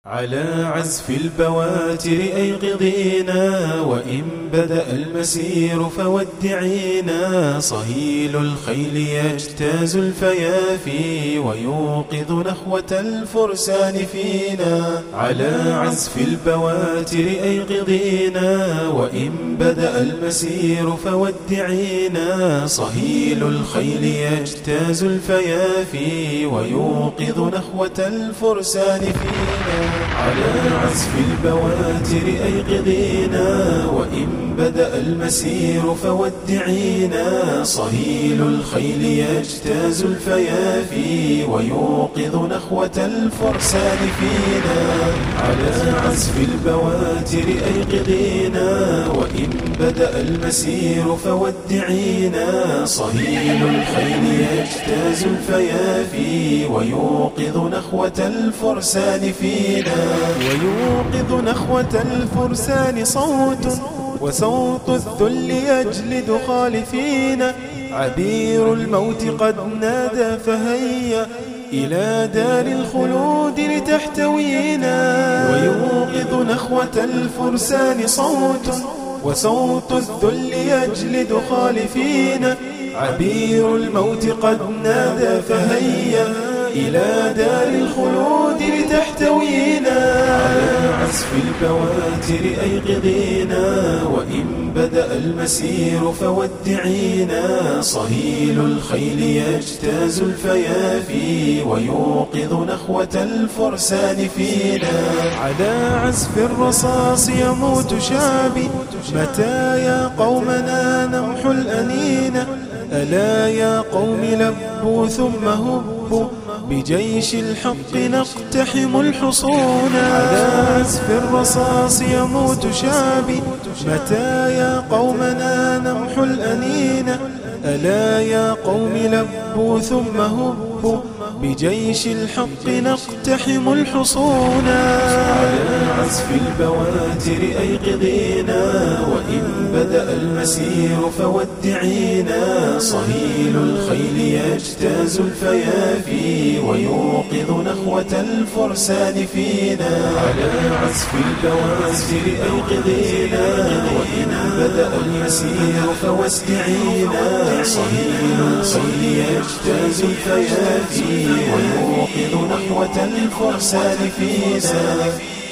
على عزف البواتر أيقظينا، وإن بدأ المسير فودعينا. صهيل الخيل يجتاز الفيافي، ويوقظ نخوة الفرسان فينا. على عزف البواتر أيقظينا، وإن بدأ المسير فودعينا. صهيل الخيل يجتاز الفيافي، ويوقظ نخوة الفرسان فينا. على عزف البواتر أيقظينا، وإن بدأ المسير فودعينا. صهيل الخيل يجتاز الفيافي، ويوقظ نخوة الفرسان فينا. على عزف البواتر أيقظينا، وإن بدأ المسير فودعينا. صهيل الخيل يجتاز الفيافي، ويوقظ نخوة الفرسان فينا. ويوقظ نخوة الفرسان صوت، وصوت الذل يجلد خالفين. عبير الموت قد نادى فهيا إلى دار الخلود لتحتوينا. ويوقظ نخوة الفرسان صوت، وصوت الذل يجلد خالفين. عبير الموت قد نادى فهيا إلى دار الخلود لتحتوينا. على عزف البواتر أيقظينا، وإن بدأ المسير فودعينا. صهيل الخيل يجتاز الفيافي، ويوقظ نخوة الفرسان فينا. على عزف الرصاص يموت شعبي، متى يا قومنا نمحو الأنين؟ ألا يا قوم لبوا ثم هبوا، بجيش الحق نقتحم الحصون. على عزف الرصاص يموت شعبي، متى يا قومنا نمحو الأنين؟ ألا يا قوم لبوا ثم هبوا، بجيش الحق نقتحم الحصون. على عزف البواتر أيقظينا، وإن بدأ المسير فودعينا. صهيل الخيل يجتاز الفيافي، ويوقظ نخوة الفرسان فينا. على عزف البواتر أيقظينا، وإن بدأ المسير فودعينا. صهيل الخيل يجتاز الفيافي، ويوقظ نخوة الفرسان فينا.